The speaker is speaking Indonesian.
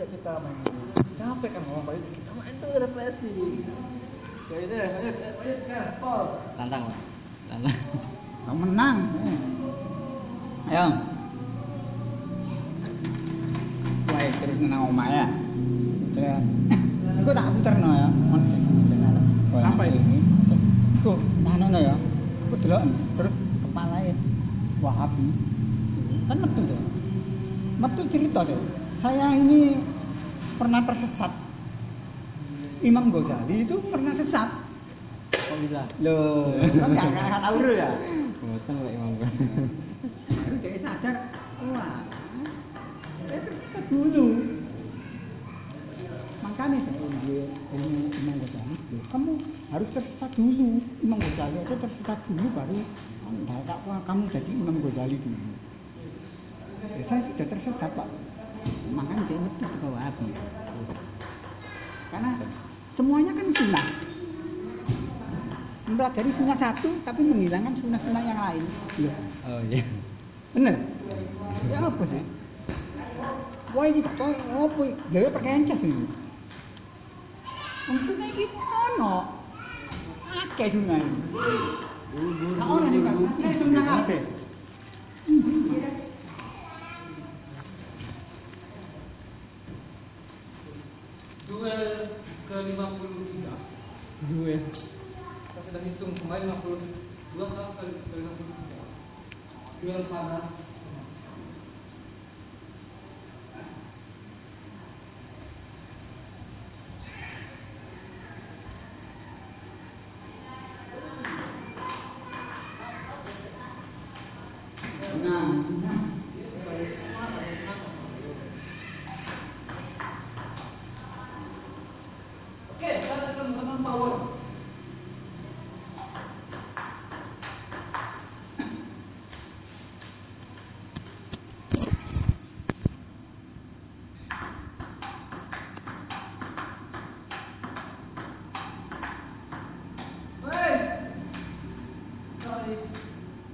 capek kita main capek kan ngomong kayak kita main tuh refleksi kayak itu ayo kan Paul Tantang Pak. Tantang. Kamu menang. Ayo. Wae terus nang omah ya. Jalan. Iku tak puterno ya. Ono sing jenenge. Apa ini? Iku nanono ya. Iku delok terus kepalae Wahabi. Kan metu tuh. Metu cerita tuh. Saya ini pernah tersesat. Imam Ghazali itu pernah sesat. Kok bisa? Loh, kan enggak tahu dulu ya. Mboten Pak Imam. Baru dia sadar, wah, itu tersesat dulu. Makanya saya Imam Ghazali, kamu harus tersesat dulu. Imam Ghazali aja tersesat dulu baru kamu jadi Imam Ghazali dulu. Ya, saya sudah tersesat Pak. Makanya dia metu ke Wahabi. Karena semuanya kan sunnah. Mempelajari sunnah satu tapi menghilangkan sunnah-sunnah yang lain. Iya. Oh iya. Bener? Ya apa sih? Wah ini kok apa? Dia pakai encas ini. Sunnah ini ono. Akeh sunnah ini. Nah, ono nih kan. Ini sunnah apa? duel ke 53 Duel. kita sudah hitung kemarin 52 ke 53 duel panas Oke, kita akan menggunakan power.